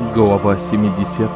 Глава 70.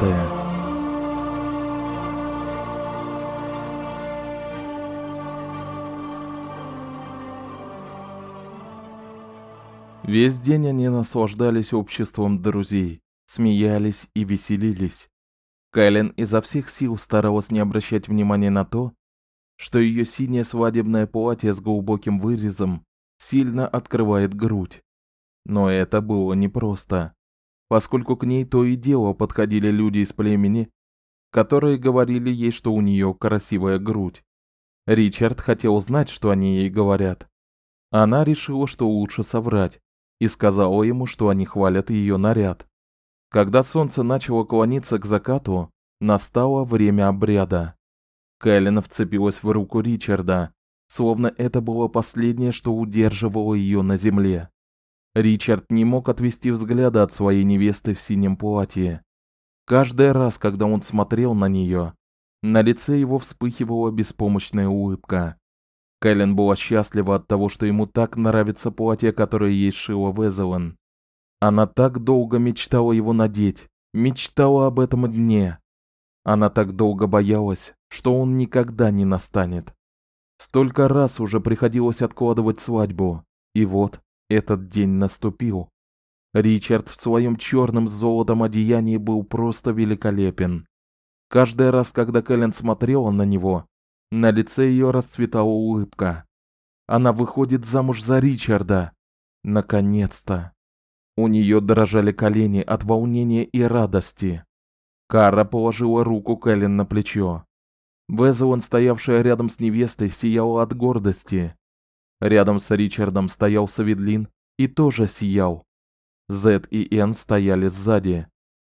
Весь день они наслаждались обществом друзей, смеялись и веселились. Кэлен изо всех сил старалась не обращать внимания на то, что ее синее свадебное платье с глубоким вырезом сильно открывает грудь. Но это было непросто, поскольку к ней то и дело подходили люди из племени, которые говорили ей, что у нее красивая грудь. Ричард хотел знать, что они ей говорят. Она решила, что лучше соврать, и сказала ему, что они хвалят ее наряд. Когда солнце начало клониться к закату, настало время обряда. Кэлен вцепилась в руку Ричарда, словно это было последнее, что удерживало ее на земле. Ричард не мог отвести взгляда от своей невесты в синем платье. Каждый раз, когда он смотрел на нее, на лице его вспыхивала беспомощная улыбка. Кэлен была счастлива от того, что ему так нравится платье, которое ей сшила Везелин. Она так долго мечтала его надеть, мечтала об этом дне. Она так долго боялась, что он никогда не настанет. Столько раз уже приходилось откладывать свадьбу, и вот этот день наступил. Ричард в своем черном с золотом одеянии был просто великолепен. Каждый раз, когда Кэлен смотрела на него, на лице ее расцветала улыбка. Она выходит замуж за Ричарда. Наконец-то. У нее дрожали колени от волнения и радости. Кара положила руку Кэлен на плечо. Везелин, стоявшая рядом с невестой, сияла от гордости. Рядом с Ричардом стоял Саведлин и тоже сиял. Зед и Энн стояли сзади.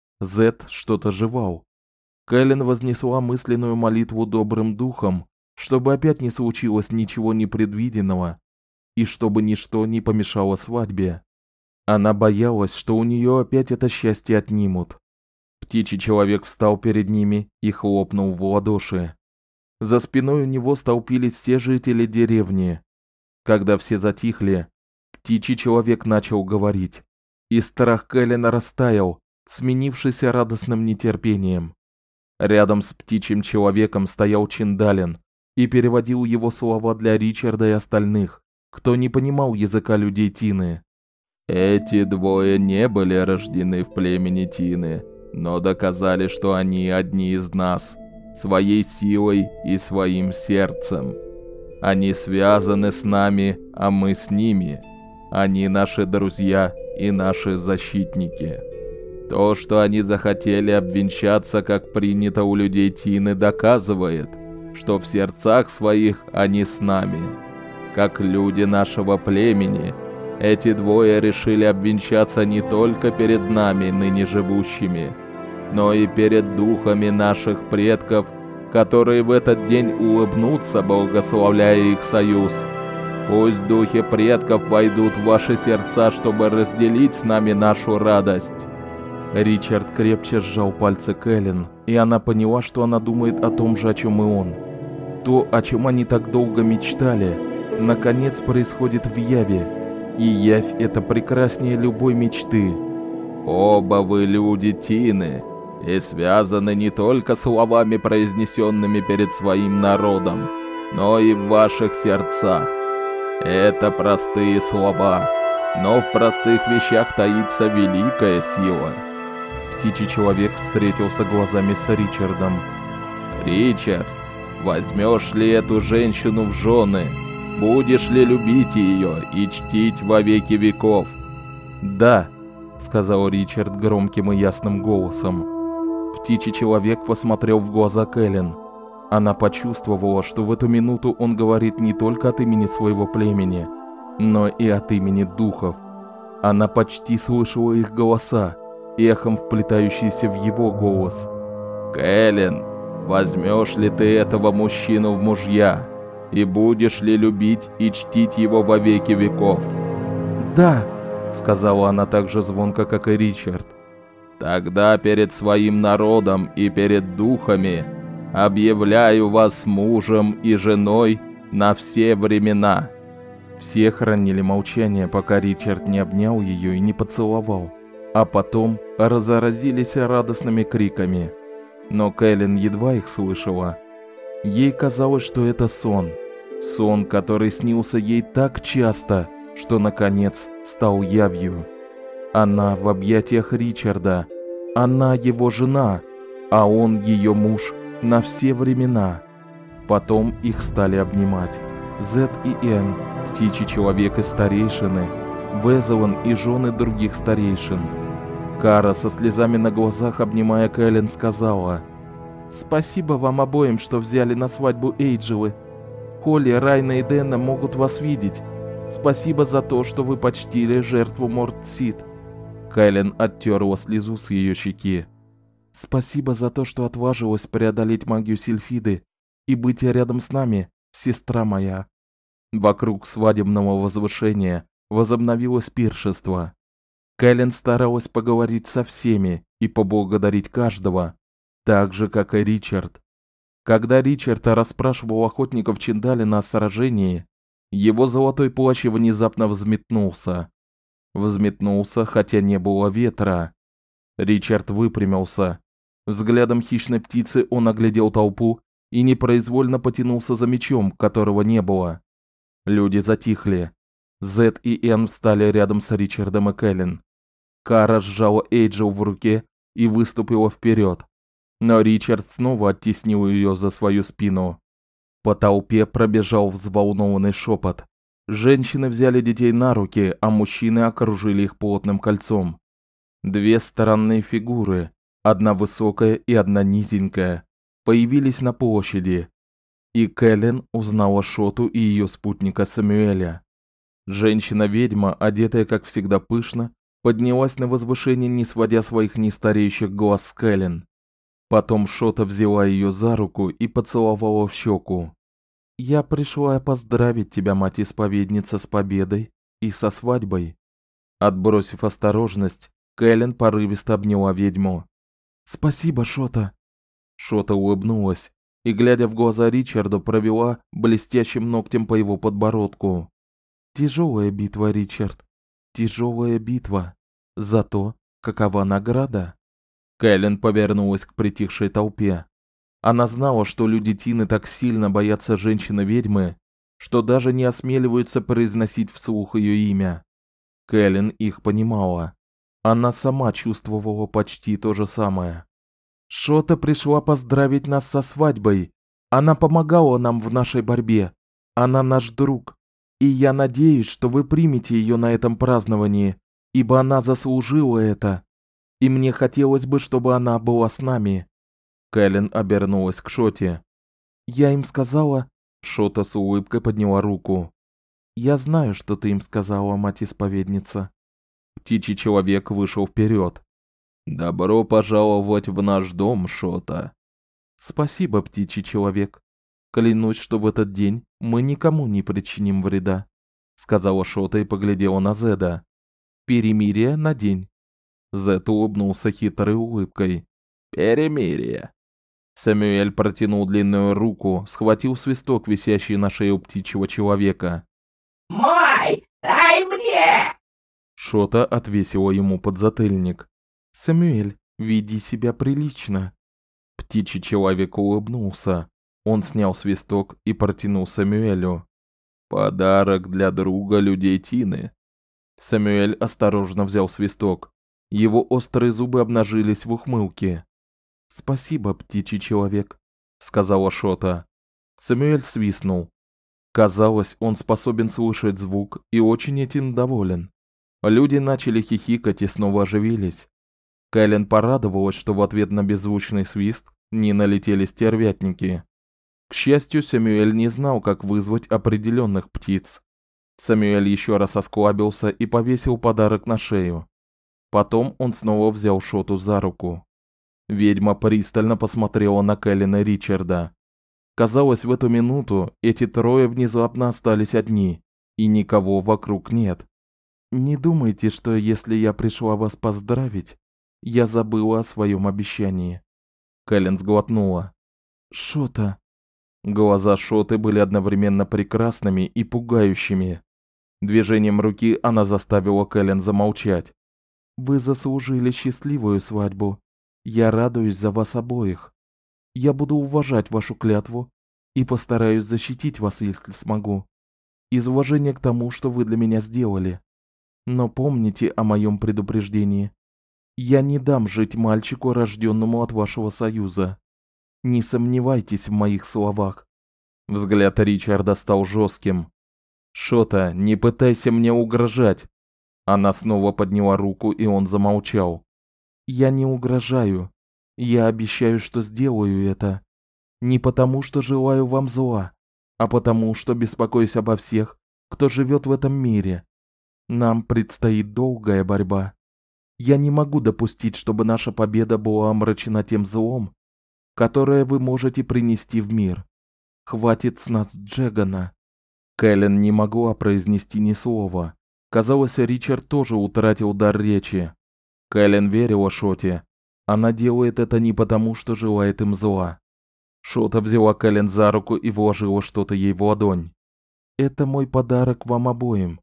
Зед что-то жевал. Кэлен вознесла мысленную молитву добрым духом, чтобы опять не случилось ничего непредвиденного и чтобы ничто не помешало свадьбе. Она боялась, что у нее опять это счастье отнимут. Птичий человек встал перед ними и хлопнул в ладоши. За спиной у него столпились все жители деревни. Когда все затихли, птичий человек начал говорить, и страх Кэлен растаял, сменившись радостным нетерпением. Рядом с птичьим человеком стоял Чиндалин и переводил его слова для Ричарда и остальных, кто не понимал языка людей Тины. Эти двое не были рождены в племени Тины, но доказали, что они одни из нас, своей силой и своим сердцем. Они связаны с нами, а мы с ними. Они наши друзья и наши защитники. То, что они захотели обвенчаться, как принято у людей Тины, доказывает, что в сердцах своих они с нами. Как люди нашего племени, эти двое решили обвенчаться не только перед нами, ныне живущими, но и перед духами наших предков, которые в этот день улыбнутся, благословляя их союз. Пусть духи предков войдут в ваши сердца, чтобы разделить с нами нашу радость. Ричард крепче сжал пальцы Кэлен, и она поняла, что она думает о том же, о чем и он. То, о чем они так долго мечтали, наконец происходит в яве, и явь это прекраснее любой мечты. Оба вы люди Тины, и связаны не только словами, произнесенными перед своим народом, но и в ваших сердцах. Это простые слова, но в простых вещах таится великая сила. Птичий человек встретился глазами с Ричардом. Ричард, возьмешь ли эту женщину в жены? Будешь ли любить ее и чтить во веки веков? Да, сказал Ричард громким и ясным голосом. Птичий человек посмотрел в глаза Кэлен. Она почувствовала, что в эту минуту он говорит не только от имени своего племени, но и от имени духов. Она почти слышала их голоса, эхом вплетающиеся в его голос. Кэлен, возьмешь ли ты этого мужчину в мужья? И будешь ли любить и чтить его во веки веков? Да, сказала она так же звонко, как и Ричард. Тогда перед своим народом и перед духами объявляю вас мужем и женой на все времена. Все хранили молчание, пока Ричард не обнял ее и не поцеловал. а потом разразились радостными криками. Но Кэлен едва их слышала. Ей казалось, что это сон. Сон, который снился ей так часто, что наконец стал явью. Она в объятиях Ричарда. Она его жена, а он ее муж на все времена. Потом их стали обнимать. Зет и Энн, птичий человек и старейшины, Везелон и жены других старейшин. Кара со слезами на глазах, обнимая Кэлен, сказала: «Спасибо вам обоим, что взяли на свадьбу Эйджелы. Холли, Райна и Дэнна могут вас видеть. Спасибо за то, что вы почтили жертву Мордсид». Кэлен оттерла слезу с ее щеки. «Спасибо за то, что отважилась преодолеть магию Сильфиды и быть рядом с нами, сестра моя». Вокруг свадебного возвышения возобновилось пиршество. Кэлен старалась поговорить со всеми и поблагодарить каждого, так же, как и Ричард. Когда Ричард расспрашивал охотников Чиндалина о сражении, его золотой плащ внезапно взметнулся. Взметнулся, хотя не было ветра. Ричард выпрямился. Взглядом хищной птицы он оглядел толпу и непроизвольно потянулся за мечом, которого не было. Люди затихли. Зет и Энн встали рядом с Ричардом и Кэлен. Кара сжала Эйджел в руке и выступила вперед. Но Ричард снова оттеснил ее за свою спину. По толпе пробежал взволнованный шепот. Женщины взяли детей на руки, а мужчины окружили их плотным кольцом. Две странные фигуры, одна высокая и одна низенькая, появились на площади. И Кэлен узнала Шоту и ее спутника Самюэля. Женщина-ведьма, одетая как всегда пышно, поднялась на возвышение, не сводя своих нестареющих глаз с Кэлен. Потом Шота взяла ее за руку и поцеловала в щеку. «Я пришла поздравить тебя, мать-исповедница, с победой и со свадьбой». Отбросив осторожность, Кэлен порывисто обняла ведьму. «Спасибо, Шота». Шота улыбнулась и, глядя в глаза Ричарду, провела блестящим ногтем по его подбородку. «Тяжелая битва, Ричард, тяжелая битва. Зато какова награда?» Кэлен повернулась к притихшей толпе. Она знала, что люди Тины так сильно боятся женщины-ведьмы, что даже не осмеливаются произносить вслух ее имя. Кэлен их понимала. Она сама чувствовала почти то же самое. «Шота пришла поздравить нас со свадьбой. Она помогала нам в нашей борьбе. Она наш друг. И я надеюсь, что вы примете ее на этом праздновании, ибо она заслужила это. И мне хотелось бы, чтобы она была с нами». Кэлен обернулась к Шоте. «Я им сказала...» Шота с улыбкой подняла руку. «Я знаю, что ты им сказала, мать-исповедница». Птичий человек вышел вперед. «Добро пожаловать в наш дом, Шота». «Спасибо, птичий человек. Клянусь, что в этот день мы никому не причиним вреда», сказала Шота и поглядела на Зеда. «Перемирие на день». Зед улыбнулся хитрой улыбкой. «Перемирие». Самюэль протянул длинную руку, схватил свисток, висящий на шее у птичьего человека. «Мой! Дай мне!» Шота отвесила ему подзатыльник. «Самюэль, веди себя прилично». Птичий человек улыбнулся. Он снял свисток и протянул Самюэлю. «Подарок для друга людей Тины». Самюэль осторожно взял свисток. Его острые зубы обнажились в ухмылке. «Спасибо, птичий человек», — сказала Шота. Самюэль свистнул. Казалось, он способен слышать звук и очень этим доволен. Люди начали хихикать и снова оживились. Кэлен порадовалась, что в ответ на беззвучный свист не налетели стервятники. К счастью, Самюэль не знал, как вызвать определенных птиц. Самюэль еще раз осклабился и повесил подарок на шею. Потом он снова взял Шоту за руку. Ведьма пристально посмотрела на Кэлен и Ричарда. Казалось, в эту минуту эти трое внезапно остались одни, и никого вокруг нет. «Не думайте, что если я пришла вас поздравить, я забыла о своем обещании». Кэлен сглотнула. «Шота». Глаза Шоты были одновременно прекрасными и пугающими. Движением руки она заставила Кэлен замолчать. Вы заслужили счастливую свадьбу. Я радуюсь за вас обоих. Я буду уважать вашу клятву и постараюсь защитить вас, если смогу, из уважения к тому, что вы для меня сделали. Но помните о моем предупреждении. Я не дам жить мальчику, рожденному от вашего союза. Не сомневайтесь в моих словах». Взгляд Ричарда стал жестким. «Шота, не пытайся мне угрожать». Она снова подняла руку, и он замолчал. «Я не угрожаю. Я обещаю, что сделаю это. Не потому, что желаю вам зла, а потому, что беспокоюсь обо всех, кто живет в этом мире. Нам предстоит долгая борьба. Я не могу допустить, чтобы наша победа была омрачена тем злом, которое вы можете принести в мир. Хватит с нас Джегана». Кэлен не могла произнести ни слова. Казалось, Ричард тоже утратил дар речи. Кэлен верила Шоте. Она делает это не потому, что желает им зла. Шота взяла Кэлен за руку и вложила что-то ей в ладонь. «Это мой подарок вам обоим.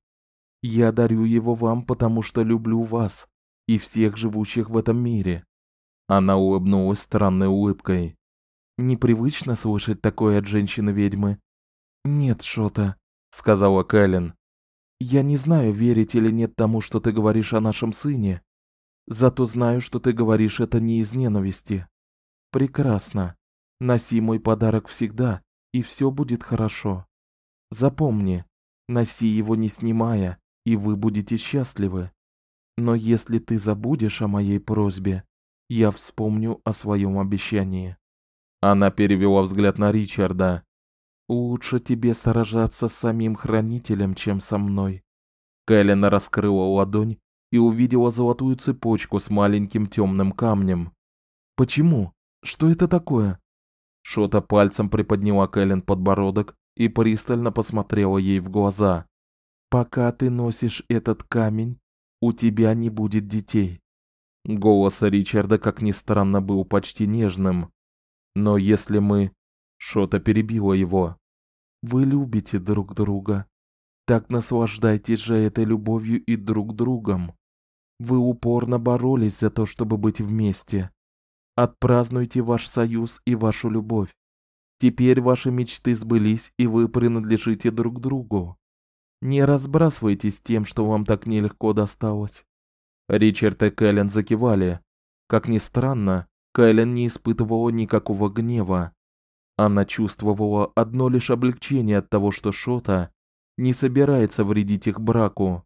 Я дарю его вам, потому что люблю вас и всех живущих в этом мире». Она улыбнулась странной улыбкой. «Непривычно слышать такое от женщины-ведьмы». «Нет, Шота», — сказала Кэлен. «Я не знаю, верить или нет тому, что ты говоришь о нашем сыне. Зато знаю, что ты говоришь это не из ненависти. Прекрасно. Носи мой подарок всегда, и все будет хорошо. Запомни, носи его не снимая, и вы будете счастливы. Но если ты забудешь о моей просьбе, я вспомню о своем обещании». Она перевела взгляд на Ричарда. «Лучше тебе сражаться с самим хранителем, чем со мной». Кэлен раскрыла ладонь и увидела золотую цепочку с маленьким темным камнем. «Почему? Что это такое?» Шота пальцем приподняла Кэлен подбородок и пристально посмотрела ей в глаза. «Пока ты носишь этот камень, у тебя не будет детей». Голос Ричарда, как ни странно, был почти нежным. «Но если мы...» Шота перебила его. «Вы любите друг друга. Так наслаждайтесь же этой любовью и друг другом. Вы упорно боролись за то, чтобы быть вместе. Отпразднуйте ваш союз и вашу любовь. Теперь ваши мечты сбылись, и вы принадлежите друг другу. Не разбрасывайтесь тем, что вам так нелегко досталось». Ричард и Кэлен закивали. Как ни странно, Кэлен не испытывала никакого гнева. Она чувствовала одно лишь облегчение от того, что Шота не собирается вредить их браку.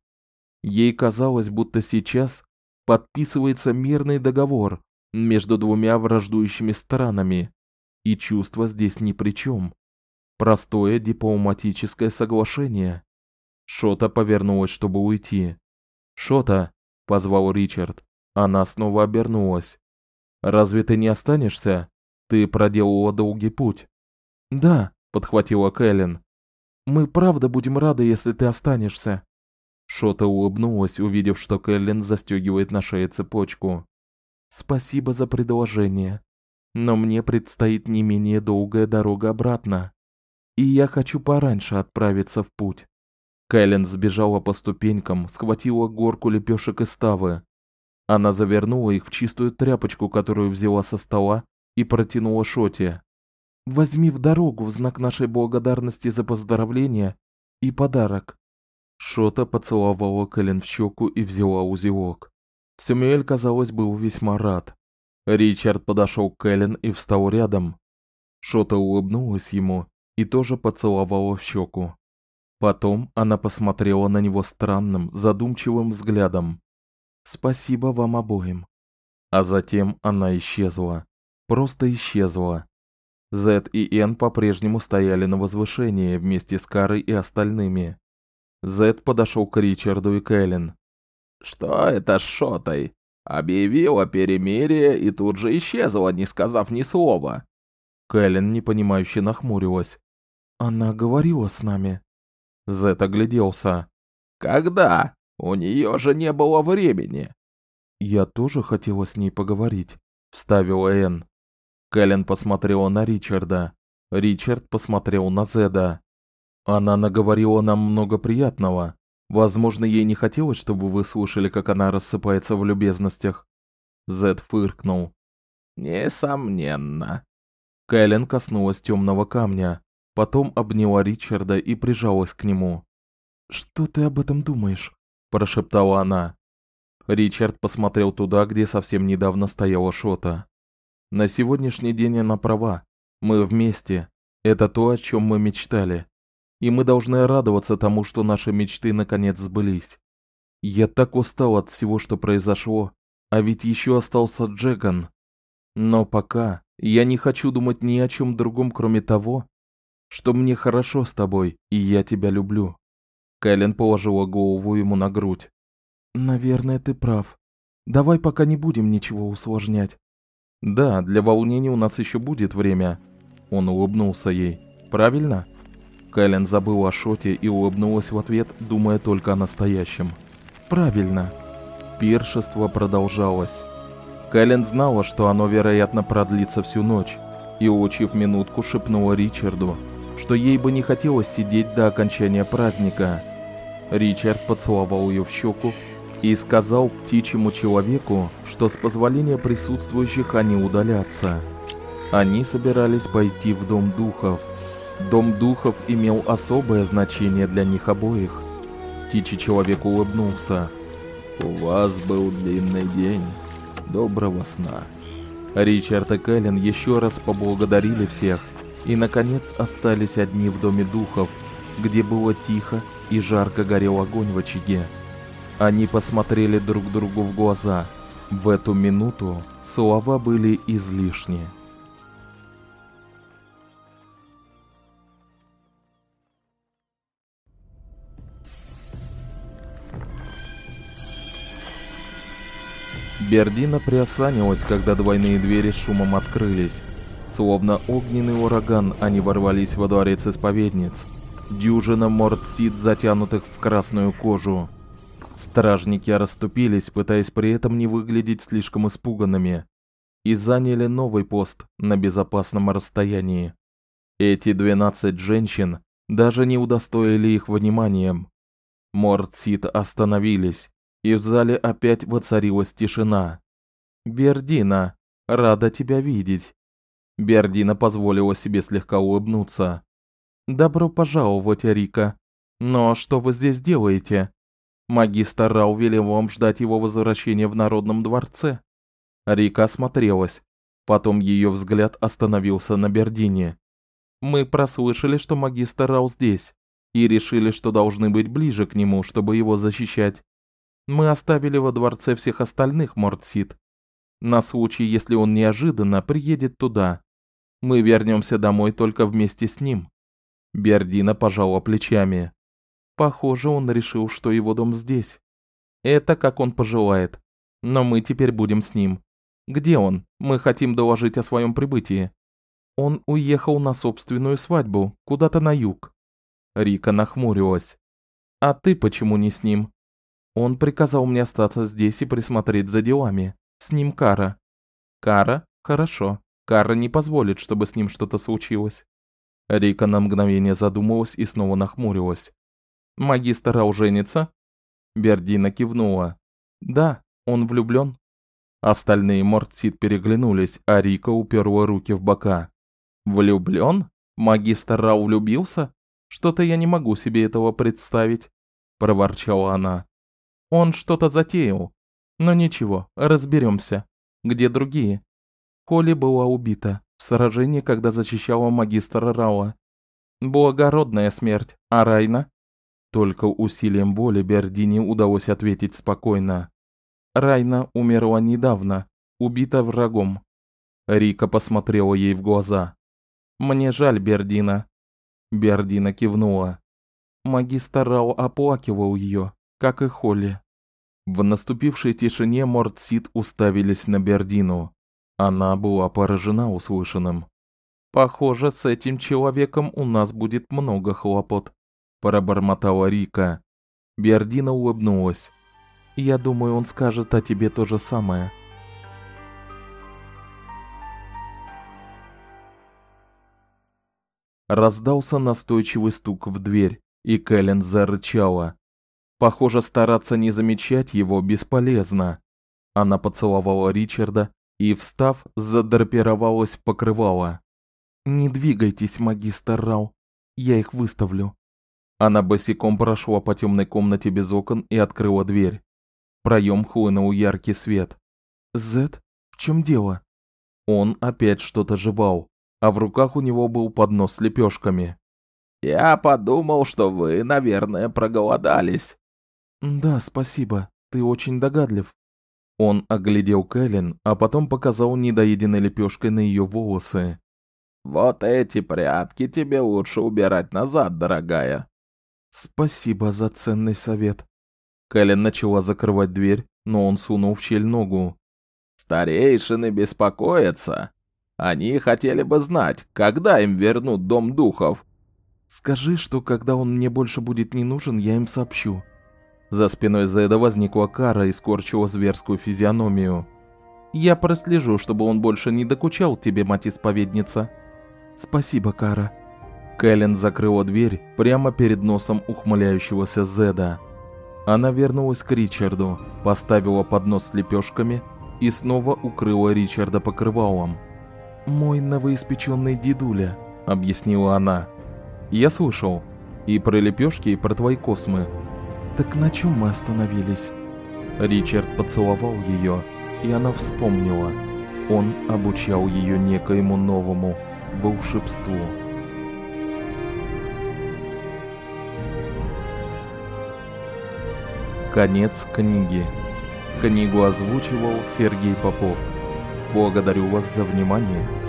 Ей казалось, будто сейчас подписывается мирный договор между двумя враждующими странами, и чувства здесь ни при чем. Простое дипломатическое соглашение. Шота повернулась, чтобы уйти. «Шота», — позвал Ричард. Она снова обернулась. «Разве ты не останешься? Ты проделала долгий путь». «Да», — подхватила Кэлен. «Мы правда будем рады, если ты останешься». Шота улыбнулась, увидев, что Кэлен застегивает на шее цепочку. «Спасибо за предложение, но мне предстоит не менее долгая дорога обратно, и я хочу пораньше отправиться в путь». Кэлен сбежала по ступенькам, схватила горку лепешек из тавы. Она завернула их в чистую тряпочку, которую взяла со стола, и протянула Шоте. «Возьми в дорогу в знак нашей благодарности за поздравление и подарок». Шота поцеловала Кэлен в щеку и взяла узелок. Сэмюэль, казалось, был весьма рад. Ричард подошел к Кэлен и встал рядом. Шота улыбнулась ему и тоже поцеловала в щеку. Потом она посмотрела на него странным, задумчивым взглядом. «Спасибо вам обоим». А затем она исчезла. Просто исчезла. Зед и Эн по-прежнему стояли на возвышении вместе с Карой и остальными. Зед подошел к Ричарду и Кэлен. «Что это с Шотой? Объявила перемирие и тут же исчезла, не сказав ни слова». Кэлен непонимающе нахмурилась. «Она говорила с нами». Зед огляделся. «Когда? У нее же не было времени». «Я тоже хотела с ней поговорить», — вставила Эн. Кэлен посмотрела на Ричарда. Ричард посмотрел на Зеда. «Она наговорила нам много приятного. Возможно, ей не хотелось, чтобы вы слышали, как она рассыпается в любезностях. Зед фыркнул. Несомненно. Кэлен коснулась темного камня, потом обняла Ричарда и прижалась к нему. «Что ты об этом думаешь?» – прошептала она. Ричард посмотрел туда, где совсем недавно стояла Шота. «На сегодняшний день она права. Мы вместе. Это то, о чем мы мечтали. И мы должны радоваться тому, что наши мечты наконец сбылись. Я так устал от всего, что произошло, а ведь еще остался Джеган. Но пока я не хочу думать ни о чем другом, кроме того, что мне хорошо с тобой, и я тебя люблю». Кэлен положила голову ему на грудь. «Наверное, ты прав. Давай пока не будем ничего усложнять». «Да, для волнения у нас еще будет время». Он улыбнулся ей. «Правильно?» Кэлен забыла о Шоте и улыбнулась в ответ, думая только о настоящем. «Правильно». Пиршество продолжалось. Кэлен знала, что оно, вероятно, продлится всю ночь, и, улучив минутку, шепнула Ричарду, что ей бы не хотелось сидеть до окончания праздника. Ричард поцеловал ее в щеку и сказал птичьему человеку, что с позволения присутствующих они удалятся. Они собирались пойти в Дом Духов. Дом Духов имел особое значение для них обоих. Птичий человек улыбнулся. «У вас был длинный день. Доброго сна». Ричард и Кэлен еще раз поблагодарили всех и, наконец, остались одни в Доме Духов, где было тихо и жарко горел огонь в очаге. Они посмотрели друг другу в глаза. В эту минуту слова были излишни. Бердина приосанилась, когда двойные двери с шумом открылись. Словно огненный ураган, они ворвались во дворец исповедниц. Дюжина мордсит, затянутых в красную кожу. Стражники расступились, пытаясь при этом не выглядеть слишком испуганными, и заняли новый пост на безопасном расстоянии. Эти 12 женщин даже не удостоили их вниманием. Мордсит остановились, и в зале опять воцарилась тишина. «Бердина, рада тебя видеть». Бердина позволила себе слегка улыбнуться. «Добро пожаловать, Рика. Но что вы здесь делаете? Магистр Рау велел вам ждать его возвращения в Народном дворце». Рика осмотрелась. Потом ее взгляд остановился на Бердине. «Мы прослышали, что магистр Рау здесь, и решили, что должны быть ближе к нему, чтобы его защищать. Мы оставили во дворце всех остальных мордсит, на случай, если он неожиданно приедет туда. Мы вернемся домой только вместе с ним». Бердина пожала плечами. «Похоже, он решил, что его дом здесь. Это как он пожелает. Но мы теперь будем с ним. Где он? Мы хотим доложить о своем прибытии». «Он уехал на собственную свадьбу, куда-то на юг». Рика нахмурилась. «А ты почему не с ним?» «Он приказал мне остаться здесь и присмотреть за делами. С ним Кара». «Кара? Хорошо. Кара не позволит, чтобы с ним что-то случилось». Рика на мгновение задумалась и снова нахмурилась. «Магистр Рау женится?» Бердина кивнула. «Да, он влюблен». Остальные мордсит переглянулись, а Рика уперла руки в бока. «Влюблен? Магистр Рау влюбился? Что-то я не могу себе этого представить», – проворчала она. «Он что-то затеял. Но ничего, разберемся. Где другие?» Холли была убита в сражении, когда защищала магистра Рауа. Благородная смерть, а Райна? Только усилием воли Бердине удалось ответить спокойно. Райна умерла недавно, убита врагом. Рика посмотрела ей в глаза. «Мне жаль, Бердина». Бердина кивнула. Магистр Рау оплакивал ее, как и Холли. В наступившей тишине мордсит уставились на Бердину. Она была поражена услышанным. «Похоже, с этим человеком у нас будет много хлопот», – пробормотала Рика. Бердина улыбнулась. «Я думаю, он скажет о тебе то же самое». Раздался настойчивый стук в дверь, и Кэлен зарычала. Похоже, стараться не замечать его бесполезно. Она поцеловала Ричарда и, встав, задрапировалась в покрывало. «Не двигайтесь, магистр Рау, я их выставлю». Она босиком прошла по темной комнате без окон и открыла дверь. В проем хлынул яркий свет. «Зет, в чем дело?» Он опять что-то жевал, а в руках у него был поднос с лепешками. «Я подумал, что вы, наверное, проголодались». «Да, спасибо, ты очень догадлив». Он оглядел Кэлен, а потом показал недоеденной лепешкой на ее волосы. «Вот эти прятки тебе лучше убирать назад, дорогая». «Спасибо за ценный совет». Кэлен начала закрывать дверь, но он сунул в щель ногу. «Старейшины беспокоятся. Они хотели бы знать, когда им вернут Дом Духов». «Скажи, что когда он мне больше будет не нужен, я им сообщу». За спиной Зеда возникла Кара и скорчила зверскую физиономию. «Я прослежу, чтобы он больше не докучал тебе, мать-исповедница». «Спасибо, Кара». Кэлен закрыла дверь прямо перед носом ухмыляющегося Зеда. Она вернулась к Ричарду, поставила поднос с лепешками и снова укрыла Ричарда покрывалом. «Мой новоиспеченный дедуля», — объяснила она. «Я слышал. И про лепешки, и про твои космы». «Так на чем мы остановились?» Ричард поцеловал ее, и она вспомнила. Он обучал ее некоему новому волшебству. Конец книги. Книгу озвучивал Сергей Попов. Благодарю вас за внимание.